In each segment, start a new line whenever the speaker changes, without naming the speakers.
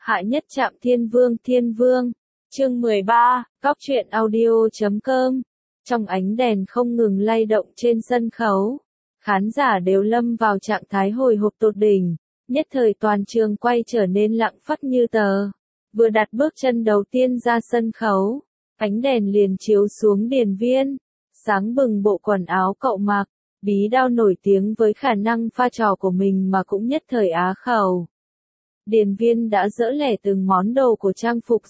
Hạ nhất trạm Thiên Vương, chương 13, Cóc truyện audio.com. Trong ánh đèn không ngừng lay động trên sân khấu, khán giả đều lâm vào trạng thái hồi hộp tột đỉnh, nhất thời toàn trường quay trở nên lặng phắt như tờ. Vừa đặt bước chân đầu tiên ra sân khấu, ánh đèn liền chiếu xuống Điền Viên, sáng bừng bộ quần áo cậu mặc, bí đao nổi tiếng với khả năng pha trò của mình mà cũng nhất thời á khẩu. Điền Viên đã dỡ lẻ từng món đồ của trang phục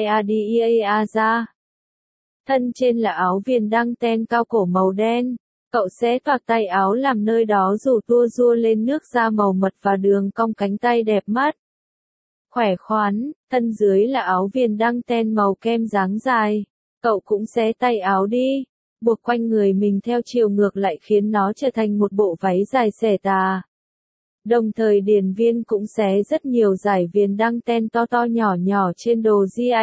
GIRDEA ra. Thân trên là áo viền đăng ten cao cổ màu đen, cậu xé toạc tay áo làm nơi đó rủ tua rua lên nước da màu mật và đường cong cánh tay đẹp mắt. Khỏe khoắn, thân dưới là áo viền đăng ten màu kem dáng dài, cậu cũng xé tay áo đi, buộc quanh người mình theo chiều ngược lại khiến nó trở thành một bộ váy dài xẻ tà. Đồng thời Điền Viên cũng xé rất nhiều dải viền đăng ten to to nhỏ nhỏ trên đồ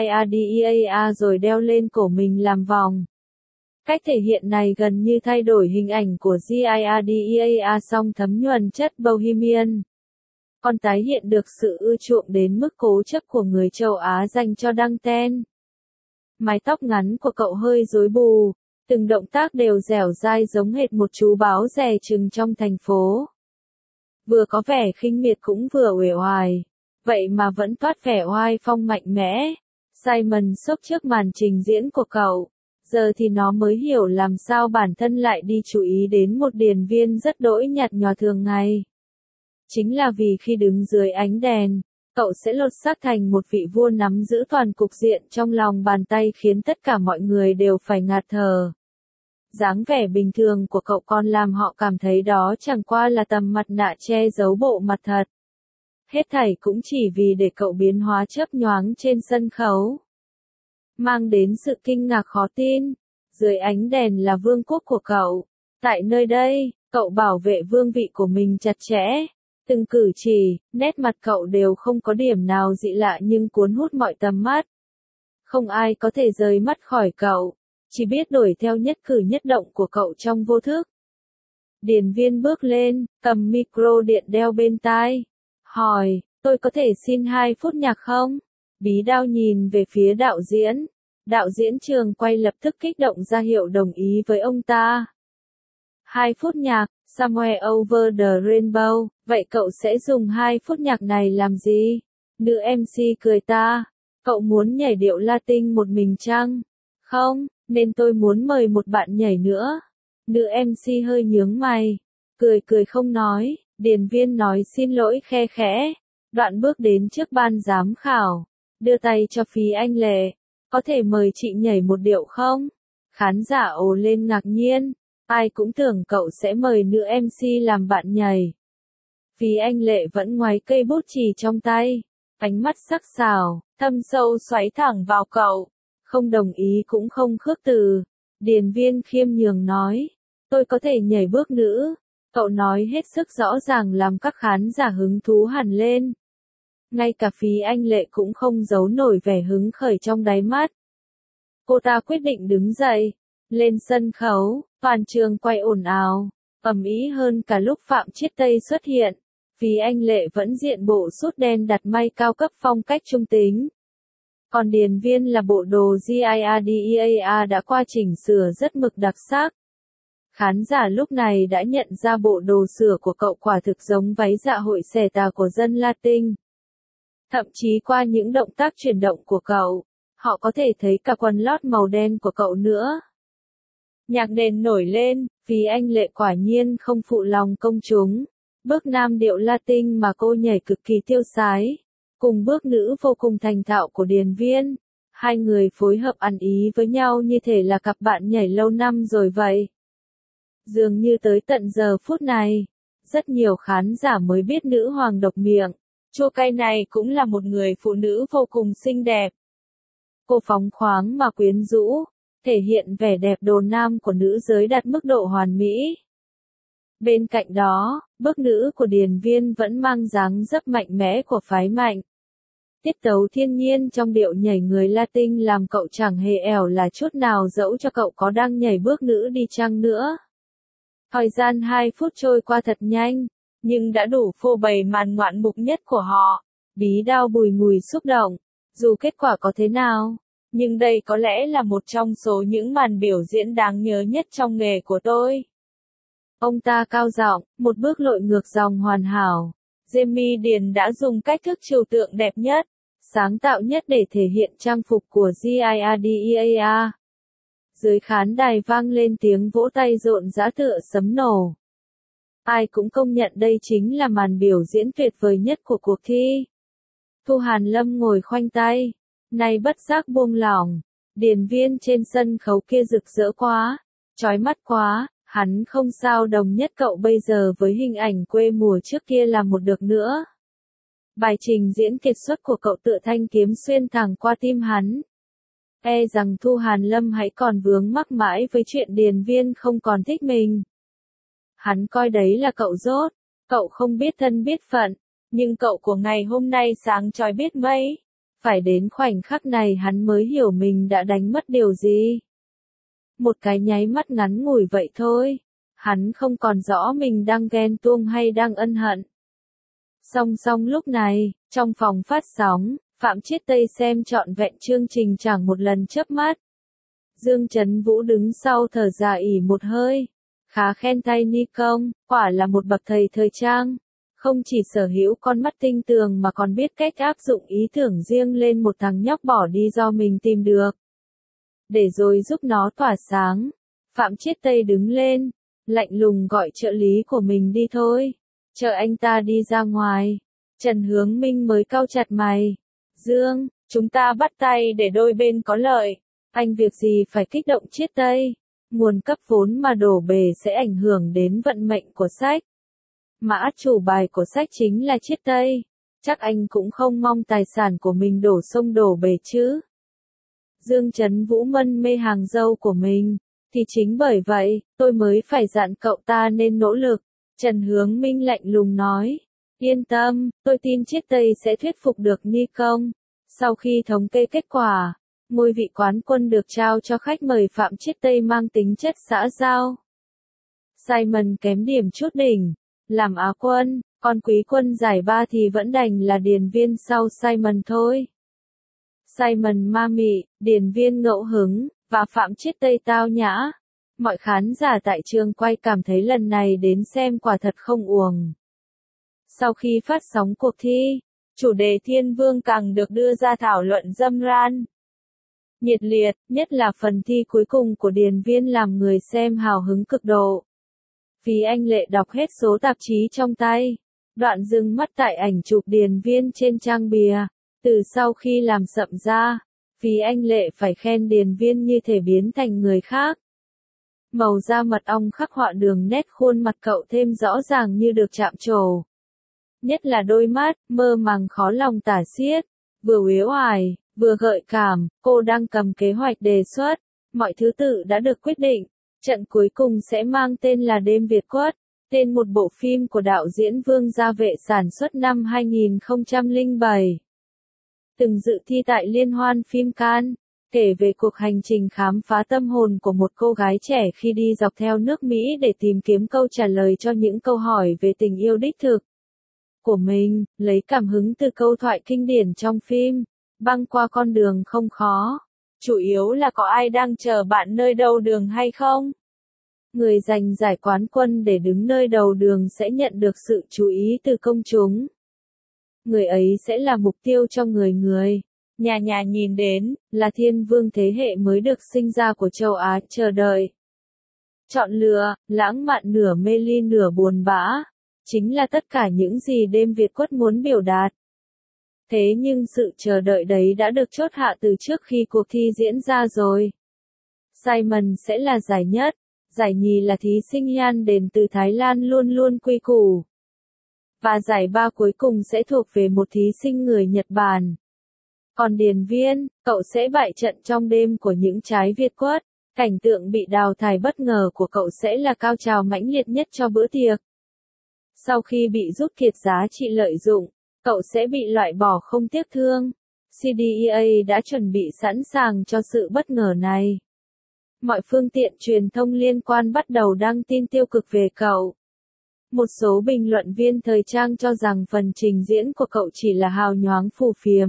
GIRDEA rồi đeo lên cổ mình làm vòng. Cách thể hiện này gần như thay đổi hình ảnh của GIRDEA song thấm nhuần chất bohemian. Còn tái hiện được sự ưa chuộng đến mức cố chấp của người châu Á dành cho đăng ten. Mái tóc ngắn của cậu hơi rối bù, từng động tác đều dẻo dai giống hệt một chú báo dè chừng trong thành phố. Vừa có vẻ khinh miệt cũng vừa uể oải, vậy mà vẫn toát vẻ oai phong mạnh mẽ. Simon sốc trước màn trình diễn của cậu, giờ thì nó mới hiểu làm sao bản thân lại đi chú ý đến một Điền Viên rất đỗi nhạt nhòa thường ngày. Chính là vì khi đứng dưới ánh đèn, cậu sẽ lột xác thành một vị vua nắm giữ toàn cục diện trong lòng bàn tay khiến tất cả mọi người đều phải ngạt thở. Dáng vẻ bình thường của cậu còn làm họ cảm thấy đó chẳng qua là tấm mặt nạ che giấu bộ mặt thật. Hết thảy cũng chỉ vì để cậu biến hóa chớp nhoáng trên sân khấu, mang đến sự kinh ngạc khó tin. Dưới ánh đèn là vương quốc của cậu. Tại nơi đây, cậu bảo vệ vương vị của mình chặt chẽ. Từng cử chỉ, nét mặt cậu đều không có điểm nào dị lạ nhưng cuốn hút mọi tầm mắt. Không ai có thể rời mắt khỏi cậu, chỉ biết đuổi theo nhất cử nhất động của cậu trong vô thức. Điền Viên bước lên, cầm micro điện đeo bên tai, hỏi, tôi có thể xin 2 phút nhạc không? Bí đao nhìn về phía đạo diễn. Đạo diễn trường quay lập tức kích động ra hiệu đồng ý với ông ta. 2 phút nhạc, Somewhere Over the Rainbow, vậy cậu sẽ dùng 2 phút nhạc này làm gì? Nữ MC cười ta, cậu muốn nhảy điệu Latin một mình chăng? Không, nên tôi muốn mời một bạn nhảy nữa. Nữ MC hơi nhướng mày, cười không nói. Điền Viên nói xin lỗi khe khẽ, đoạn bước đến trước ban giám khảo, đưa tay cho Phí Anh Lệ, có thể mời chị nhảy một điệu không? Khán giả ồ lên ngạc nhiên, ai cũng tưởng cậu sẽ mời nữ MC làm bạn nhảy. Phí Anh Lệ vẫn ngoáy cây bút chì trong tay, ánh mắt sắc sảo, thâm sâu xoáy thẳng vào cậu, không đồng ý cũng không khước từ. Điền Viên khiêm nhường nói, tôi có thể nhảy bước nữ. Cậu nói hết sức rõ ràng làm các khán giả hứng thú hẳn lên. Ngay cả Phí Anh Lệ cũng không giấu nổi vẻ hứng khởi trong đáy mắt. Cô ta quyết định đứng dậy, lên sân khấu, toàn trường quay ồn ào, ầm ĩ hơn cả lúc Phạm Chiết Tây xuất hiện. Phí Anh Lệ vẫn diện bộ sút đen đặt may cao cấp phong cách trung tính. Còn Điền Viên là bộ đồ GIRDEA đã qua chỉnh sửa rất mực đặc sắc. Khán giả lúc này đã nhận ra bộ đồ sửa của cậu quả thực giống váy dạ hội xẻ tà của dân Latin. Thậm chí qua những động tác chuyển động của cậu, họ có thể thấy cả quần lót màu đen của cậu nữa. Nhạc nền nổi lên, Phí Anh Lệ quả nhiên không phụ lòng công chúng. Bước nam điệu Latin mà cô nhảy cực kỳ tiêu sái, cùng bước nữ vô cùng thành thạo của Điền Viên. Hai người phối hợp ăn ý với nhau như thể là cặp bạn nhảy lâu năm rồi vậy. Dường như tới tận giờ phút này, rất nhiều khán giả mới biết nữ hoàng độc miệng, chua cay này cũng là một người phụ nữ vô cùng xinh đẹp. Cô phóng khoáng mà quyến rũ, thể hiện vẻ đẹp đồ nam của nữ giới đạt mức độ hoàn mỹ. Bên cạnh đó, bước nữ của Điền Viên vẫn mang dáng dấp mạnh mẽ của phái mạnh. Tiết tấu thiên nhiên trong điệu nhảy người Latin làm cậu chẳng hề ẻo là chút nào dẫu cho cậu có đang nhảy bước nữ đi chăng nữa. Thời gian 2 phút trôi qua thật nhanh, nhưng đã đủ phô bày màn ngoạn mục nhất của họ. Bí đao bùi ngùi xúc động, dù kết quả có thế nào, nhưng đây có lẽ là một trong số những màn biểu diễn đáng nhớ nhất trong nghề của tôi. Ông ta cao giọng, một bước lội ngược dòng hoàn hảo. Jamie Điền đã dùng cách thức trừu tượng đẹp nhất, sáng tạo nhất để thể hiện trang phục của GIRDEA. Dưới khán đài vang lên tiếng vỗ tay rộn rã tựa sấm nổ. Ai cũng công nhận đây chính là màn biểu diễn tuyệt vời nhất của cuộc thi. Thu Hàn Lâm ngồi khoanh tay, nay bất giác buông lỏng. Điền viên trên sân khấu kia rực rỡ quá, chói mắt quá, hắn không sao đồng nhất cậu bây giờ với hình ảnh quê mùa trước kia là một được nữa. Bài trình diễn kiệt xuất của cậu tựa thanh kiếm xuyên thẳng qua tim hắn. E rằng Thu Hàn Lâm hãy còn vướng mắc mãi với chuyện điền viên không còn thích mình. Hắn coi đấy là cậu dốt, cậu không biết thân biết phận, nhưng cậu của ngày hôm nay sáng chói biết mấy. Phải đến khoảnh khắc này hắn mới hiểu mình đã đánh mất điều gì. Một cái nháy mắt ngắn ngủi vậy thôi, hắn không còn rõ mình đang ghen tuông hay đang ân hận. Song song lúc này, trong phòng phát sóng, Phạm Chiết Tây xem trọn vẹn chương trình chẳng một lần chớp mắt. Dương Trấn Vũ đứng sau thở dài ỉ một hơi. Khá khen tay Ni Công, quả là một bậc thầy thời trang. Không chỉ sở hữu con mắt tinh tường mà còn biết cách áp dụng ý tưởng riêng lên một thằng nhóc bỏ đi do mình tìm được. Để rồi giúp nó tỏa sáng. Phạm Chiết Tây đứng lên, lạnh lùng gọi trợ lý của mình đi thôi. Chờ anh ta đi ra ngoài. Trần Hướng Minh mới cau chặt mày. Dương, chúng ta bắt tay để đôi bên có lợi. Anh việc gì phải kích động Chiết Tây. Nguồn cấp vốn mà đổ bể sẽ ảnh hưởng đến vận mệnh của sách. Mã chủ bài của sách chính là Chiết Tây. Chắc anh cũng không mong tài sản của mình đổ sông đổ bể chứ. Dương Trấn Vũ mân mê hàng dâu của mình. Thì chính bởi vậy, tôi mới phải dặn cậu ta nên nỗ lực. Trần Hướng Minh lạnh lùng nói. Yên tâm, tôi tin Chiết Tây sẽ thuyết phục được Ni Công. Sau khi thống kê kết quả, ngôi vị quán quân được trao cho khách mời Phạm Chiết Tây mang tính chất xã giao. Simon kém điểm chút đỉnh, làm Á quân, còn quý quân giải ba thì vẫn đành là điền viên sau Simon thôi. Simon ma mị, điền viên ngẫu hứng, và Phạm Chiết Tây tao nhã. Mọi khán giả tại trường quay cảm thấy lần này đến xem quả thật không uổng. Sau khi phát sóng cuộc thi, chủ đề Thiên Vương càng được đưa ra thảo luận râm ran. Nhiệt liệt, nhất là phần thi cuối cùng của điền viên làm người xem hào hứng cực độ. Phí Anh Lệ đọc hết số tạp chí trong tay. Đoạn dừng mắt tại ảnh chụp điền viên trên trang bìa. Từ sau khi làm sậm ra, Phí Anh Lệ phải khen điền viên như thể biến thành người khác. Màu da mật ong khắc họa đường nét khuôn mặt cậu thêm rõ ràng như được chạm trổ. Nhất là đôi mắt, mơ màng khó lòng tả xiết, vừa uể oải, vừa gợi cảm, cô đang cầm kế hoạch đề xuất. Mọi thứ tự đã được quyết định. Trận cuối cùng sẽ mang tên là Đêm Việt Quất, tên một bộ phim của đạo diễn Vương Gia Vệ sản xuất năm 2007. Từng dự thi tại Liên hoan phim Cannes, kể về cuộc hành trình khám phá tâm hồn của một cô gái trẻ khi đi dọc theo nước Mỹ để tìm kiếm câu trả lời cho những câu hỏi về tình yêu đích thực của mình, lấy cảm hứng từ câu thoại kinh điển trong phim, băng qua con đường không khó. Chủ yếu là có ai đang chờ bạn nơi đầu đường hay không? Người giành giải quán quân để đứng nơi đầu đường sẽ nhận được sự chú ý từ công chúng. Người ấy sẽ là mục tiêu cho người nhà nhìn đến, là thiên vương thế hệ mới được sinh ra của châu Á chờ đợi. Chọn lựa, lãng mạn nửa mê ly nửa buồn bã, chính là tất cả những gì Đêm Việt Quất muốn biểu đạt. Thế nhưng sự chờ đợi đấy đã được chốt hạ từ trước khi cuộc thi diễn ra rồi. Simon sẽ là giải nhất, giải nhì là thí sinh Hyan đến từ Thái Lan luôn luôn quy củ. Và giải ba cuối cùng sẽ thuộc về một thí sinh người Nhật Bản. Còn điền viên, cậu sẽ bại trận trong đêm của những trái Việt Quất. Cảnh tượng bị đào thải bất ngờ của cậu sẽ là cao trào mãnh liệt nhất cho bữa tiệc. Sau khi bị rút kiệt giá trị lợi dụng, cậu sẽ bị loại bỏ không tiếc thương. CDEA đã chuẩn bị sẵn sàng cho sự bất ngờ này. Mọi phương tiện truyền thông liên quan bắt đầu đăng tin tiêu cực về cậu. Một số bình luận viên thời trang cho rằng phần trình diễn của cậu chỉ là hào nhoáng phù phiếm.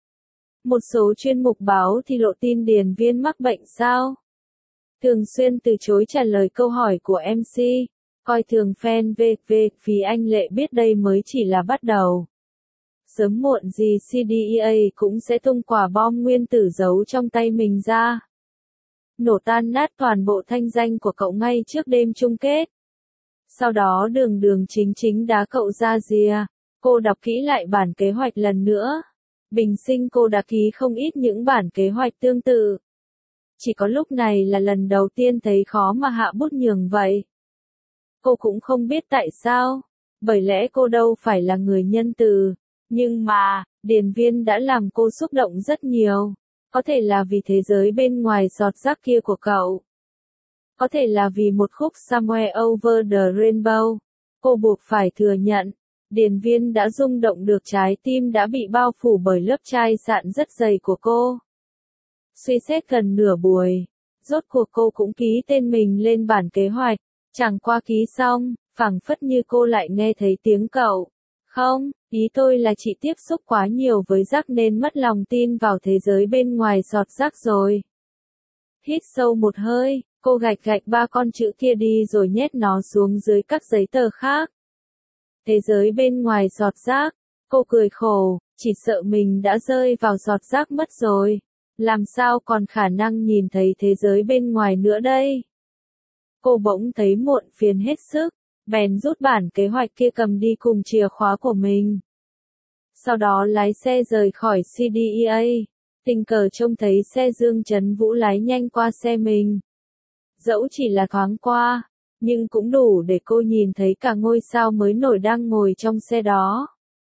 Một số chuyên mục báo thì lộ tin Điền Viên mắc bệnh sao? Thường xuyên từ chối trả lời câu hỏi của MC, coi thường fan VV, Phí Anh Lệ biết đây mới chỉ là bắt đầu. Sớm muộn gì CDEA cũng sẽ tung quả bom nguyên tử giấu trong tay mình ra. Nổ tan nát toàn bộ thanh danh của cậu ngay trước đêm chung kết. Sau đó Đường Đường Chính Chính đá cậu ra rìa. Cô đọc kỹ lại bản kế hoạch lần nữa. Bình sinh cô đã ký không ít những bản kế hoạch tương tự. Chỉ có lúc này là lần đầu tiên thấy khó mà hạ bút nhường vậy. Cô cũng không biết tại sao, bởi lẽ cô đâu phải là người nhân từ. Nhưng mà, Điền Viên đã làm cô xúc động rất nhiều. Có thể là vì thế giới bên ngoài giọt rác kia của cậu. Có thể là vì một khúc Somewhere Over the Rainbow. Cô buộc phải thừa nhận, Điền Viên đã rung động được trái tim đã bị bao phủ bởi lớp chai sạn rất dày của cô. Suy xét gần nửa buổi, rốt cuộc cô cũng ký tên mình lên bản kế hoạch. Chẳng qua ký xong, phảng phất như cô lại nghe thấy tiếng cậu. Không, ý tôi là chị tiếp xúc quá nhiều với rác nên mất lòng tin vào thế giới bên ngoài giọt rác rồi. Hít sâu một hơi, cô gạch gạch 3 con chữ kia đi rồi nhét nó xuống dưới các giấy tờ khác. Thế giới bên ngoài giọt rác, cô cười khổ, chỉ sợ mình đã rơi vào giọt rác mất rồi. Làm sao còn khả năng nhìn thấy thế giới bên ngoài nữa đây? Cô bỗng thấy muộn phiền hết sức, bèn rút bản kế hoạch kia cầm đi cùng chìa khóa của mình. Sau đó lái xe rời khỏi CDEA, tình cờ trông thấy xe Dương Trấn Vũ lái nhanh qua xe mình. Dẫu chỉ là thoáng qua, nhưng cũng đủ để cô nhìn thấy cả ngôi sao mới nổi đang ngồi trong xe đó.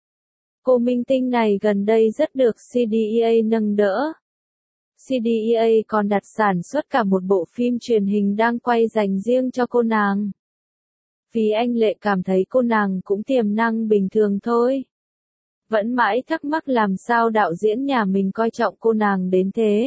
Cô minh tinh này gần đây rất được CDEA nâng đỡ. CDEA còn đặt sản xuất cả một bộ phim truyền hình đang quay dành riêng cho cô nàng. Vì anh Lệ cảm thấy cô nàng cũng tiềm năng bình thường thôi. Vẫn mãi thắc mắc làm sao đạo diễn nhà mình coi trọng cô nàng đến thế.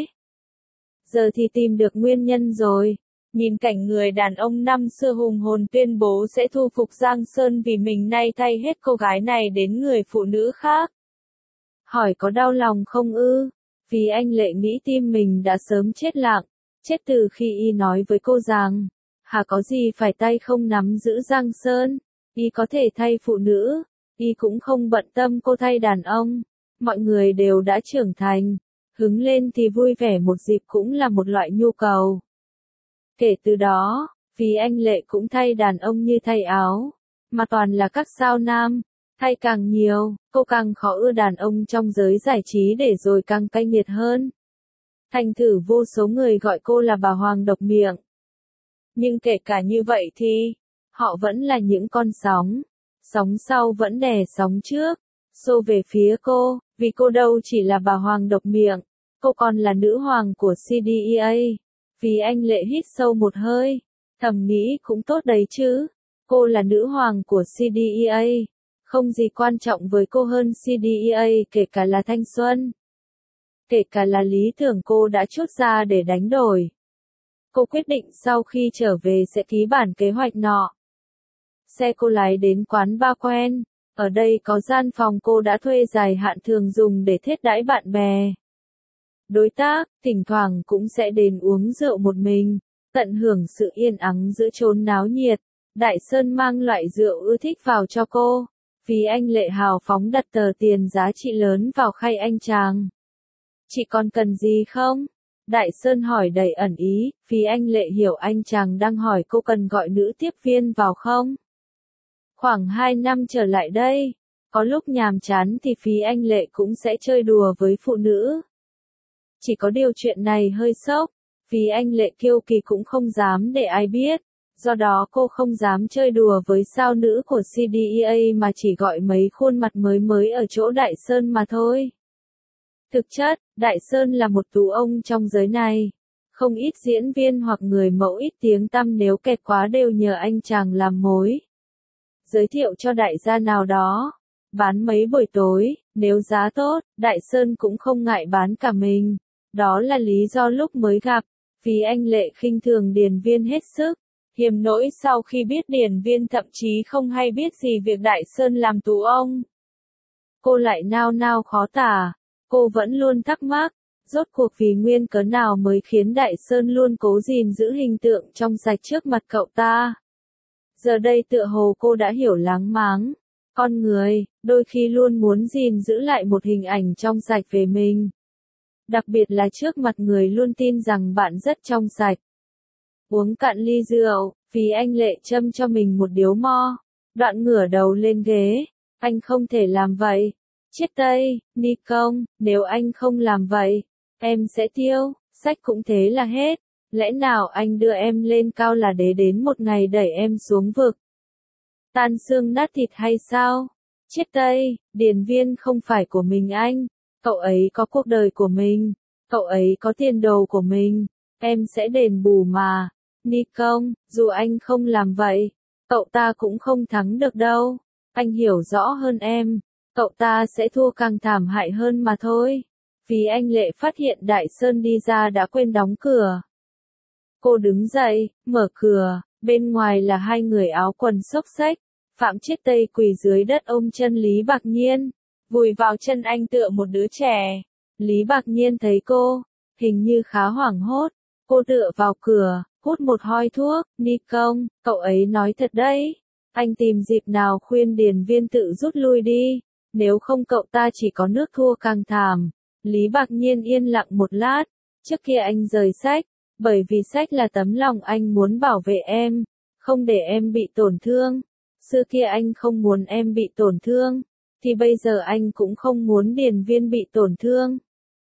Giờ thì tìm được nguyên nhân rồi. Nhìn cảnh người đàn ông năm xưa hùng hồn tuyên bố sẽ thu phục Giang Sơn vì mình nay thay hết cô gái này đến người phụ nữ khác. Hỏi có đau lòng không ư? Vì anh Lệ nghĩ tim mình đã sớm chết lặng, chết từ khi y nói với cô rằng, hà có gì phải tay không nắm giữ Giang Sơn, y có thể thay phụ nữ, y cũng không bận tâm cô thay đàn ông, mọi người đều đã trưởng thành, hứng lên thì vui vẻ một dịp cũng là một loại nhu cầu. Kể từ đó, vì anh Lệ cũng thay đàn ông như thay áo, mà toàn là các sao nam. Thay càng nhiều, cô càng khó ưa đàn ông trong giới giải trí để rồi càng cay nghiệt hơn. Thành thử vô số người gọi cô là bà Hoàng độc miệng. Nhưng kể cả như vậy thì, họ vẫn là những con sóng. Sóng sau vẫn đè sóng trước, xô về phía cô, vì cô đâu chỉ là bà Hoàng độc miệng, cô còn là nữ hoàng của CDEA. Vì anh Lệ hít sâu một hơi, thầm nghĩ cũng tốt đấy chứ, cô là nữ hoàng của CDEA. Không gì quan trọng với cô hơn CDEA kể cả là thanh xuân. Kể cả là lý tưởng cô đã chốt ra để đánh đổi. Cô quyết định sau khi trở về sẽ ký bản kế hoạch nọ. Xe cô lái đến quán bar quen. Ở đây có gian phòng cô đã thuê dài hạn thường dùng để thiết đãi bạn bè. Đối tác, thỉnh thoảng cũng sẽ đến uống rượu một mình, tận hưởng sự yên ắng giữa chốn náo nhiệt. Đại Sơn mang loại rượu ưa thích vào cho cô. Vì anh Lệ hào phóng đặt tờ tiền giá trị lớn vào khay anh chàng. Chị còn cần gì không? Đại Sơn hỏi đầy ẩn ý, vì anh Lệ hiểu anh chàng đang hỏi cô cần gọi nữ tiếp viên vào không? Khoảng 2 năm trở lại đây, có lúc nhàm chán thì Phí Anh Lệ cũng sẽ chơi đùa với phụ nữ. Chỉ có điều chuyện này hơi sốc, vì anh Lệ kiêu kỳ cũng không dám để ai biết. Do đó cô không dám chơi đùa với sao nữ của CDEA mà chỉ gọi mấy khuôn mặt mới ở chỗ Đại Sơn mà thôi. Thực chất, Đại Sơn là một tú ông trong giới này. Không ít diễn viên hoặc người mẫu ít tiếng tăm nếu kẹt quá đều nhờ anh chàng làm mối. Giới thiệu cho đại gia nào đó. Bán mấy buổi tối, nếu giá tốt, Đại Sơn cũng không ngại bán cả mình. Đó là lý do lúc mới gặp, vì anh Lệ khinh thường Điền Viên hết sức. Hiểm nỗi sau khi biết Điền Viên thậm chí không hay biết gì việc Đại Sơn làm tù ông. Cô lại nao nao khó tả, cô vẫn luôn thắc mắc, rốt cuộc vì nguyên cớ nào mới khiến Đại Sơn luôn cố gìn giữ hình tượng trong sạch trước mặt cậu ta. Giờ đây tựa hồ cô đã hiểu láng máng, con người, đôi khi luôn muốn gìn giữ lại một hình ảnh trong sạch về mình. Đặc biệt là trước mặt người luôn tin rằng bạn rất trong sạch. Uống cạn ly rượu, Phí Anh Lệ châm cho mình một điếu mo, đoạn ngửa đầu lên ghế, anh không thể làm vậy. Chết Tây, Ni Công, nếu anh không làm vậy, em sẽ tiêu, sách cũng thế là hết. Lẽ nào anh đưa em lên cao là để đến một ngày đẩy em xuống vực? Tan xương nát thịt hay sao? Chết Tây, Điền Viên không phải của mình anh, cậu ấy có cuộc đời của mình, cậu ấy có tiền đồ của mình, em sẽ đền bù mà. Ni Công, dù anh không làm vậy, cậu ta cũng không thắng được đâu, anh hiểu rõ hơn em, cậu ta sẽ thua càng thảm hại hơn mà thôi. Phí Anh Lệ phát hiện Đại Sơn đi ra đã quên đóng cửa. Cô đứng dậy, mở cửa, bên ngoài là hai người áo quần xốc xếch. Phạm Chiết Tây quỳ dưới đất ôm chân Lý Bạc Nhiên, vùi vào chân anh tựa một đứa trẻ. Lý Bạc Nhiên thấy cô, hình như khá hoảng hốt, cô tựa vào cửa, hút một hoi thuốc. Ni Công, cậu ấy nói thật đấy, anh tìm dịp nào khuyên Điền Viên tự rút lui đi, nếu không cậu ta chỉ có nước thua càng thảm. Lý Bạc Nhiên yên lặng một lát, trước kia anh rời sách, bởi vì sách là tấm lòng anh muốn bảo vệ em, không để em bị tổn thương. Xưa kia anh không muốn em bị tổn thương, thì bây giờ anh cũng không muốn Điền Viên bị tổn thương.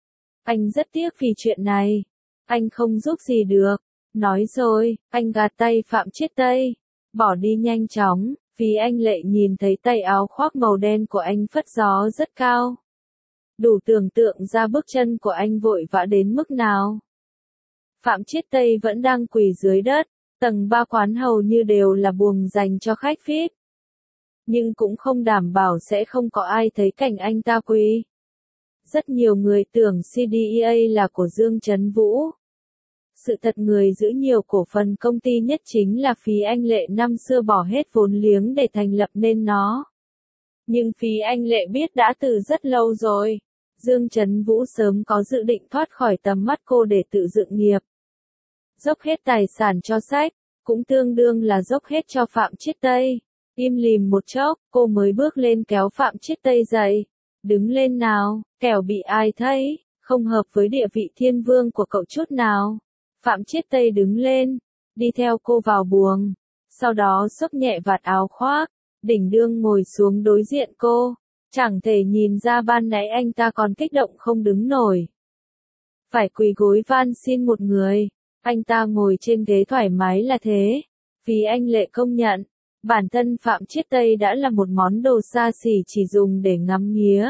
Anh rất tiếc vì chuyện này, anh không giúp gì được. Nói rồi, anh gạt tay Phạm Chiết Tây, bỏ đi nhanh chóng. Phí Anh Lệ nhìn thấy tay áo khoác màu đen của anh phất gió rất cao. Đủ tưởng tượng ra bước chân của anh vội vã đến mức nào. Phạm Chiết Tây vẫn đang quỳ dưới đất, tầng 3 quán hầu như đều là buồng dành cho khách VIP. Nhưng cũng không đảm bảo sẽ không có ai thấy cảnh anh ta quỳ. Rất nhiều người tưởng CDEA là của Dương Trấn Vũ. Sự thật người giữ nhiều cổ phần công ty nhất chính là Phí Anh Lệ năm xưa bỏ hết vốn liếng để thành lập nên nó. Nhưng Phí Anh Lệ biết đã từ rất lâu rồi, Dương Trấn Vũ sớm có dự định thoát khỏi tầm mắt cô để tự dựng nghiệp. Dốc hết tài sản cho sách, cũng tương đương là dốc hết cho Phạm Chiết Tây. Im lìm một chốc, cô mới bước lên kéo Phạm Chiết Tây dậy. Đứng lên nào, kẻo bị ai thấy, không hợp với địa vị thiên vương của cậu chút nào. Phạm Chiết Tây đứng lên, đi theo cô vào buồng, sau đó xốc nhẹ vạt áo khoác, đỉnh đương ngồi xuống đối diện cô. Chẳng thể nhìn ra ban nãy anh ta còn kích động không đứng nổi. Phải quỳ gối van xin một người, anh ta ngồi trên ghế thoải mái là thế. Phí Anh Lệ công nhận, bản thân Phạm Chiết Tây đã là một món đồ xa xỉ chỉ dùng để ngắm nghía.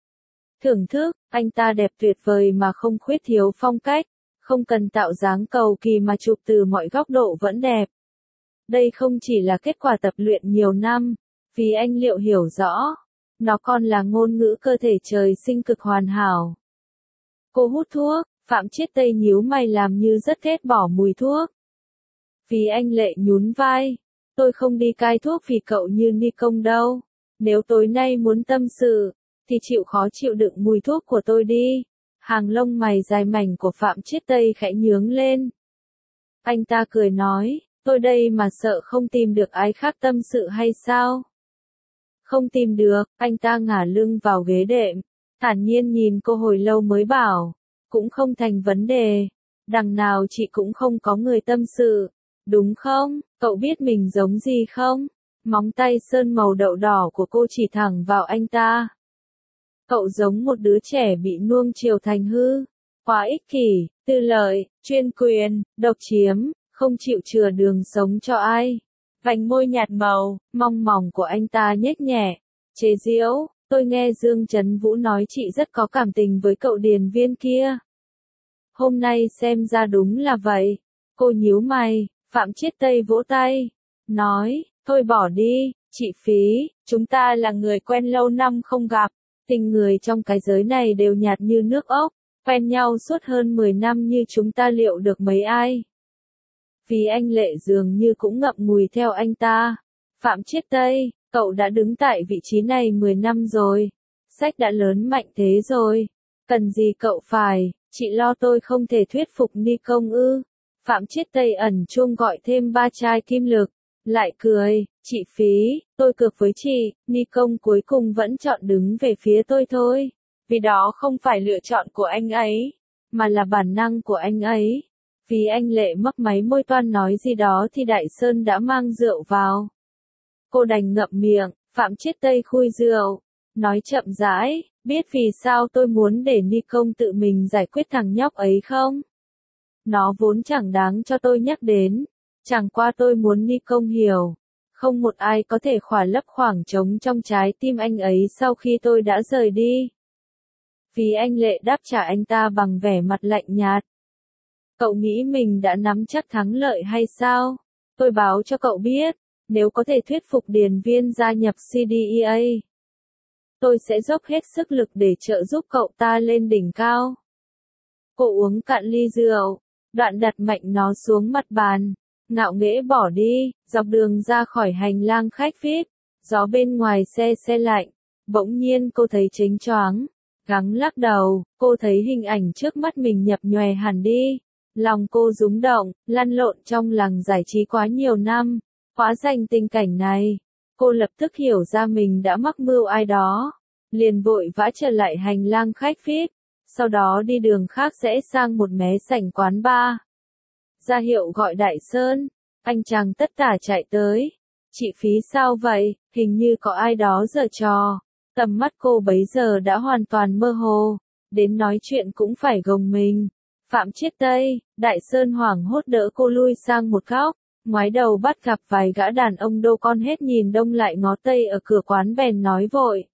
Thưởng thức, anh ta đẹp tuyệt vời mà không khuyết thiếu phong cách, không cần tạo dáng cầu kỳ mà chụp từ mọi góc độ vẫn đẹp. Đây không chỉ là kết quả tập luyện nhiều năm, Phí Anh Liệu hiểu rõ, nó còn là ngôn ngữ cơ thể trời sinh cực hoàn hảo. Cô hút thuốc, Phạm Chiết Tây nhíu mày làm như rất ghét bỏ mùi thuốc. Phí Anh Lệ nhún vai, tôi không đi cai thuốc vì cậu như Ni Công đâu. Nếu tối nay muốn tâm sự, thì chịu khó chịu đựng mùi thuốc của tôi đi. Hàng lông mày dài mảnh của Phạm Chiết Tây khẽ nhướng lên. Anh ta cười nói, tôi đây mà sợ không tìm được ai khác tâm sự hay sao? Không tìm được, anh ta ngả lưng vào ghế đệm, thản nhiên nhìn cô hồi lâu mới bảo, cũng không thành vấn đề. Đằng nào chị cũng không có người tâm sự, đúng không? Cậu biết mình giống gì không? Móng tay sơn màu đậu đỏ của cô chỉ thẳng vào anh ta. Cậu giống một đứa trẻ bị nuông chiều thành hư, quá ích kỷ, tư lợi, chuyên quyền, độc chiếm, không chịu chừa đường sống cho ai. Vành môi nhạt màu, mong mỏng của anh ta nhếch nhẹ, chế giễu, tôi nghe Dương Trấn Vũ nói chị rất có cảm tình với cậu Điền Viên kia. Hôm nay xem ra đúng là vậy. Cô nhíu mày, Phạm Chiết Tây vỗ tay, nói, thôi bỏ đi, chị Phí, chúng ta là người quen lâu năm không gặp. Tình người trong cái giới này đều nhạt như nước ốc, quen nhau suốt hơn 10 năm như chúng ta liệu được mấy ai. Phí Anh Lệ dường như cũng ngậm ngùi theo anh ta. Phạm Chiết Tây, cậu đã đứng tại vị trí này 10 năm rồi. Sách đã lớn mạnh thế rồi. Cần gì cậu phải, chị lo tôi không thể thuyết phục Ni Công ư. Phạm Chiết Tây ẩn chuông gọi thêm 3 chai kim lực. Lại cười, chị Phí, tôi cược với chị, Ni Công cuối cùng vẫn chọn đứng về phía tôi thôi. Vì đó không phải lựa chọn của anh ấy, mà là bản năng của anh ấy. Phí Anh Lệ mấp máy môi toan nói gì đó thì Đại Sơn đã mang rượu vào. Cô đành ngậm miệng, Phạm Chiết Tây khui rượu, nói chậm rãi, biết vì sao tôi muốn để Ni Công tự mình giải quyết thằng nhóc ấy không? Nó vốn chẳng đáng cho tôi nhắc đến, chẳng qua tôi muốn Ni Công hiểu, không một ai có thể khỏa lấp khoảng trống trong trái tim anh ấy sau khi tôi đã rời đi. Phí Anh Lệ đáp trả anh ta bằng vẻ mặt lạnh nhạt. Cậu nghĩ mình đã nắm chắc thắng lợi hay sao? Tôi báo cho cậu biết, nếu có thể thuyết phục Điền Viên gia nhập CDEA, tôi sẽ dốc hết sức lực để trợ giúp cậu ta lên đỉnh cao. Cô uống cạn ly rượu, đoạn đặt mạnh nó xuống mặt bàn, ngạo nghễ bỏ đi, dọc đường ra khỏi hành lang khách VIP, gió bên ngoài xe lạnh, bỗng nhiên cô thấy chếnh choáng, gắng lắc đầu, cô thấy hình ảnh trước mắt mình nhập nhòe hẳn đi. Lòng cô rúng động, lăn lộn trong làng giải trí quá nhiều năm, hóa danh tình cảnh này. Cô lập tức hiểu ra mình đã mắc mưu ai đó, liền vội vã trở lại hành lang khách VIP, sau đó đi đường khác rẽ sang một mé sảnh quán bar. Ra hiệu gọi Đại Sơn, anh chàng tất tả chạy tới. Chị Phí sao vậy, hình như có ai đó giở trò. Tầm mắt cô bấy giờ đã hoàn toàn mơ hồ, đến nói chuyện cũng phải gồng mình. Phạm Chiết Tây, Đại Sơn hoảng hốt đỡ cô lui sang một góc, ngoái đầu bắt gặp vài gã đàn ông đô con hết nhìn đông lại ngó tây ở cửa quán bèn nói vội.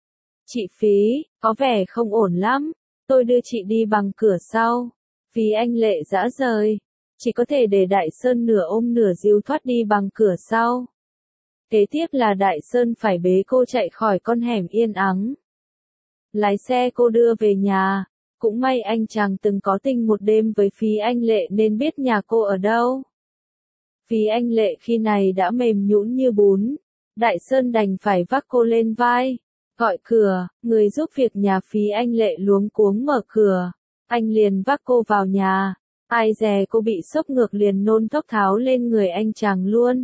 Chị Phí, có vẻ không ổn lắm, tôi đưa chị đi bằng cửa sau. Phí Anh Lệ dã rời, chỉ có thể để Đại Sơn nửa ôm nửa dìu thoát đi bằng cửa sau. Kế tiếp là Đại Sơn phải bế cô chạy khỏi con hẻm yên ắng. Lái xe cô đưa về nhà. Cũng may anh chàng từng có tình một đêm với Phí Anh Lệ nên biết nhà cô ở đâu. Phí Anh Lệ khi này đã mềm nhũn như bún. Đại Sơn đành phải vác cô lên vai. Gọi cửa, người giúp việc nhà Phí Anh Lệ luống cuống mở cửa. Anh liền vác cô vào nhà. Ai dè cô bị sốc ngược liền nôn thốc tháo lên người anh chàng luôn.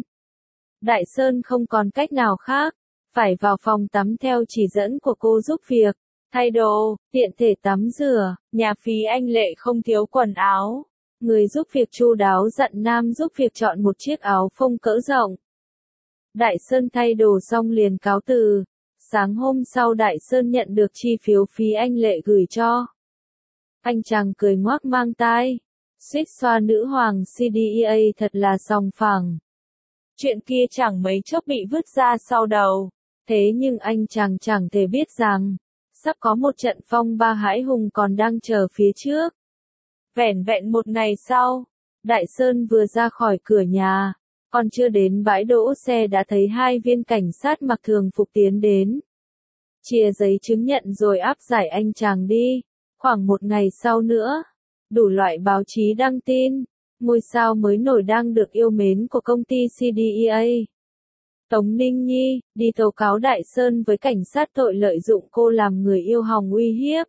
Đại Sơn không còn cách nào khác, phải vào phòng tắm theo chỉ dẫn của cô giúp việc. Thay đồ, tiện thể tắm rửa, nhà Phí Anh Lệ không thiếu quần áo. Người giúp việc chu đáo dặn nam giúp việc chọn một chiếc áo phông cỡ rộng. Đại Sơn thay đồ xong liền cáo từ. Sáng hôm sau Đại Sơn nhận được chi phiếu Phí Anh Lệ gửi cho. Anh chàng cười ngoác mang tai. Suýt xoa nữ hoàng CDEA thật là sòng phẳng. Chuyện kia chẳng mấy chốc bị vứt ra sau đầu. Thế nhưng anh chàng chẳng thể biết rằng sắp có một trận phong ba hãi hùng còn đang chờ phía trước. Vẻn vẹn một ngày sau, Đại Sơn vừa ra khỏi cửa nhà, còn chưa đến bãi đỗ xe đã thấy 2 viên cảnh sát mặc thường phục tiến đến. Chia giấy chứng nhận rồi áp giải anh chàng đi. Khoảng một ngày sau nữa, đủ loại báo chí đăng tin, ngôi sao mới nổi đang được yêu mến của công ty CDEA. Tống Ninh Nhi, đi tố cáo Đại Sơn với cảnh sát tội lợi dụng cô làm người yêu hòng uy hiếp.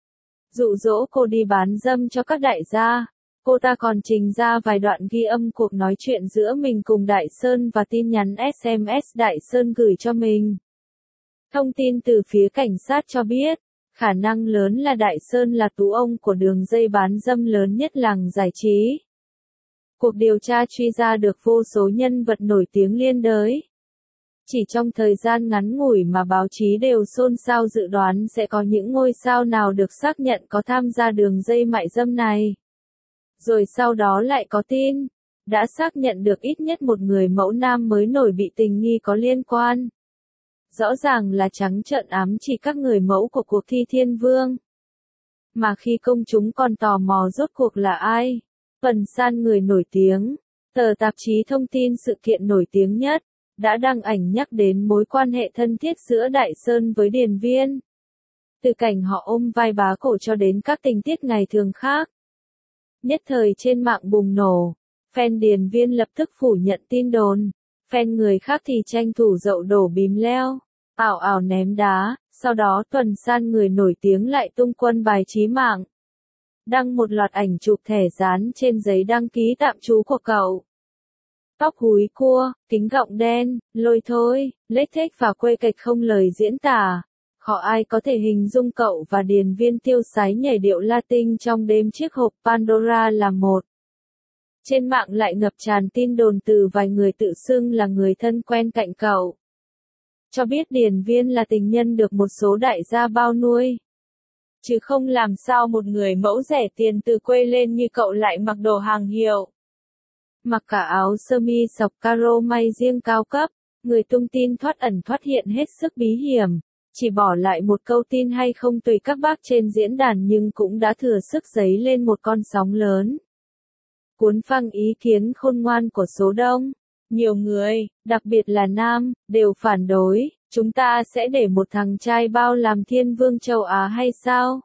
Dụ dỗ cô đi bán dâm cho các đại gia. Cô ta còn trình ra vài đoạn ghi âm cuộc nói chuyện giữa mình cùng Đại Sơn và tin nhắn SMS Đại Sơn gửi cho mình. Thông tin từ phía cảnh sát cho biết, khả năng lớn là Đại Sơn là tú ông của đường dây bán dâm lớn nhất làng giải trí. Cuộc điều tra truy ra được vô số nhân vật nổi tiếng liên đới. Chỉ trong thời gian ngắn ngủi mà báo chí đều xôn xao dự đoán sẽ có những ngôi sao nào được xác nhận có tham gia đường dây mại dâm này. Rồi sau đó lại có tin, đã xác nhận được ít nhất một người mẫu nam mới nổi bị tình nghi có liên quan. Rõ ràng là trắng trợn ám chỉ các người mẫu của cuộc thi Thiên Vương. Mà khi công chúng còn tò mò rốt cuộc là ai, Phần San người nổi tiếng, tờ tạp chí thông tin sự kiện nổi tiếng nhất, đã đăng ảnh nhắc đến mối quan hệ thân thiết giữa Đại Sơn với Điền Viên. Từ cảnh họ ôm vai bá cổ cho đến các tình tiết ngày thường khác. Nhất thời trên mạng bùng nổ, Fan Điền Viên lập tức phủ nhận tin đồn. Fan người khác thì tranh thủ dậu đổ bìm leo, ảo ảo ném đá, sau đó Tuần San người nổi tiếng lại tung quân bài chí mạng. Đăng một loạt ảnh chụp thẻ dán trên giấy đăng ký tạm trú của cậu. Tóc húi cua, kính gọng đen, lôi thôi, lết thếch và quê kệch không lời diễn tả. Khó ai có thể hình dung cậu và Điền Viên tiêu sái nhảy điệu Latin trong đêm chiếc hộp Pandora là một. Trên mạng lại ngập tràn tin đồn từ vài người tự xưng là người thân quen cạnh cậu. Cho biết Điền Viên là tình nhân được một số đại gia bao nuôi. Chứ không làm sao một người mẫu rẻ tiền từ quê lên như cậu lại mặc đồ hàng hiệu. Mặc cả áo sơ mi sọc caro may riêng cao cấp, người tung tin thoát ẩn thoát hiện hết sức bí hiểm. Chỉ bỏ lại một câu tin hay không tùy các bác trên diễn đàn nhưng cũng đã thừa sức dấy lên một con sóng lớn. Cuốn phăng ý kiến khôn ngoan của số đông. Nhiều người, đặc biệt là nam, đều phản đối, chúng ta sẽ để một thằng trai bao làm thiên vương châu Á hay sao?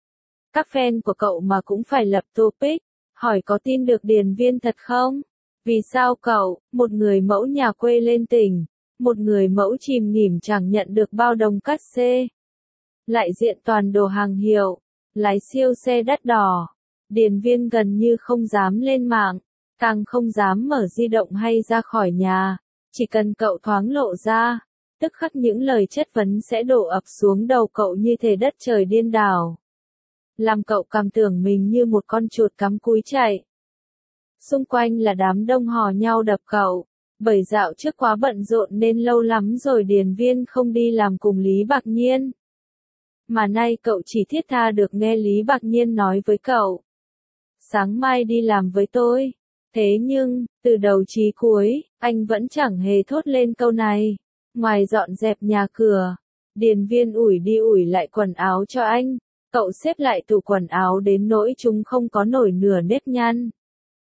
Các fan của cậu mà cũng phải lập topic, hỏi có tin được Điền Viên thật không? Vì sao cậu, một người mẫu nhà quê lên tỉnh, một người mẫu chìm nghỉm chẳng nhận được bao đồng cát xê, lại diện toàn đồ hàng hiệu, lái siêu xe đắt đỏ. Điền Viên gần như không dám lên mạng, càng không dám mở di động hay ra khỏi nhà, chỉ cần cậu thoáng lộ ra, tức khắc những lời chất vấn sẽ đổ ập xuống đầu cậu như thể đất trời điên đảo. Làm cậu cảm tưởng mình như một con chuột cắm cúi chạy. Xung quanh là đám đông hò nhau đập cậu, bởi dạo trước quá bận rộn nên lâu lắm rồi Điền Viên không đi làm cùng Lý Bạc Nhiên. Mà nay cậu chỉ thiết tha được nghe Lý Bạc Nhiên nói với cậu. Sáng mai đi làm với tôi. Thế nhưng, từ đầu chí cuối, anh vẫn chẳng hề thốt lên câu này. Ngoài dọn dẹp nhà cửa, Điền Viên ủi đi ủi lại quần áo cho anh. Cậu xếp lại tủ quần áo đến nỗi chúng không có nổi nửa nếp nhăn.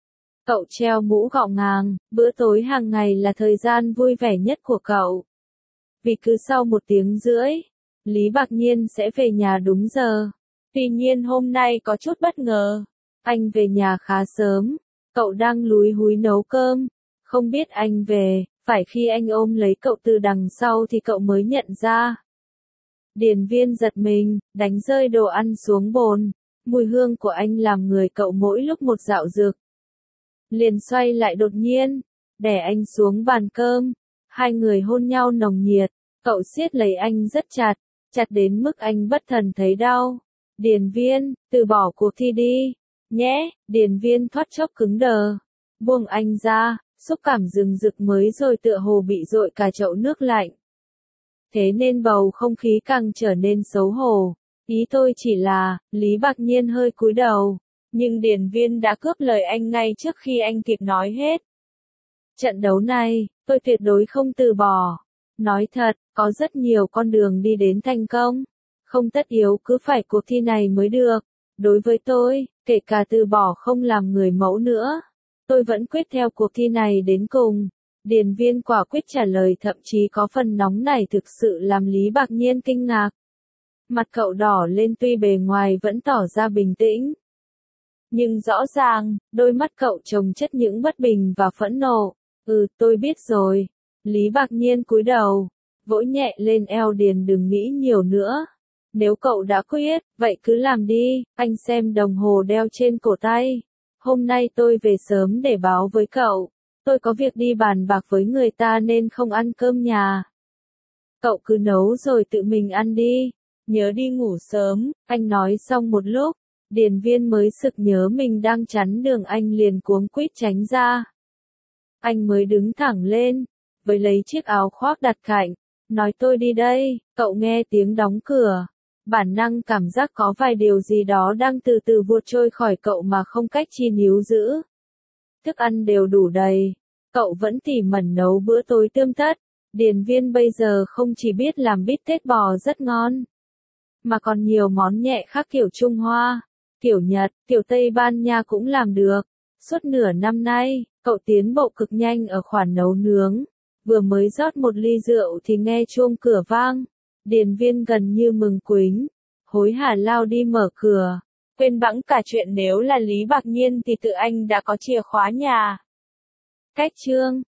Cậu treo mũ gọng ngàng, bữa tối hàng ngày là thời gian vui vẻ nhất của cậu. Vì cứ sau 1 tiếng rưỡi, Lý Bạc Nhiên sẽ về nhà đúng giờ. Tuy nhiên hôm nay có chút bất ngờ. Anh về nhà khá sớm, cậu đang lúi húi nấu cơm. Không biết anh về, phải khi anh ôm lấy cậu từ đằng sau thì cậu mới nhận ra. Điền Viên giật mình, đánh rơi đồ ăn xuống bồn. Mùi hương của anh làm người cậu mỗi lúc một dạo dực. Liền xoay lại đột nhiên, đè anh xuống bàn cơm. Hai người hôn nhau nồng nhiệt, cậu siết lấy anh rất chặt, chặt đến mức anh bất thần thấy đau. Điền Viên, từ bỏ cuộc thi đi, nhé. Điền Viên thoát chốc cứng đờ, buông anh ra, xúc cảm rừng rực mới rồi tựa hồ bị dội cả chậu nước lạnh. Thế nên bầu không khí càng trở nên xấu hổ. Ý tôi chỉ là, Lý Bạc Nhiên hơi cúi đầu, nhưng Điền Viên đã cướp lời anh ngay trước khi anh kịp nói hết. Trận đấu này, tôi tuyệt đối không từ bỏ. Nói thật, có rất nhiều con đường đi đến thành công. Không tất yếu cứ phải cuộc thi này mới được. Đối với tôi, kể cả từ bỏ không làm người mẫu nữa, tôi vẫn quyết theo cuộc thi này đến cùng. Điền Viên quả quyết trả lời, thậm chí có phần nóng nảy thực sự làm Lý Bạc Nhiên kinh ngạc. Mặt cậu đỏ lên tuy bề ngoài vẫn tỏ ra bình tĩnh. Nhưng rõ ràng, đôi mắt cậu chồng chất những bất bình và phẫn nộ. Tôi biết rồi. Lý Bạc Nhiên cúi đầu, vỗ nhẹ lên eo Điền, đừng nghĩ nhiều nữa. Nếu cậu đã quyết, vậy cứ làm đi. Anh xem đồng hồ đeo trên cổ tay. Hôm nay tôi về sớm để báo với cậu. Tôi có việc đi bàn bạc với người ta nên không ăn cơm nhà. Cậu cứ nấu rồi tự mình ăn đi. Nhớ đi ngủ sớm. Anh nói xong một lúc, Điền Viên mới sực nhớ mình đang chắn đường, anh liền cuống quýt tránh ra. Anh mới đứng thẳng lên, với lấy chiếc áo khoác đặt cạnh, nói tôi đi đây. Cậu nghe tiếng đóng cửa, bản năng cảm giác có vài điều gì đó đang từ từ vụt trôi khỏi cậu mà không cách chi níu giữ. Thức ăn đều đủ đầy, cậu vẫn tỉ mẩn nấu bữa tối tươm tất. Điền Viên bây giờ không chỉ biết làm bít tết bò rất ngon, mà còn nhiều món nhẹ khác kiểu Trung Hoa, kiểu Nhật, kiểu Tây Ban Nha cũng làm được. Suốt nửa năm nay, cậu tiến bộ cực nhanh ở khoản nấu nướng. Vừa mới rót một ly rượu thì nghe chuông cửa vang. Điền Viên gần như mừng quính, hối hả lao đi mở cửa. Quên bẵng cả chuyện nếu là Lý Bạc Nhiên thì tự anh đã có chìa khóa nhà. Cách chương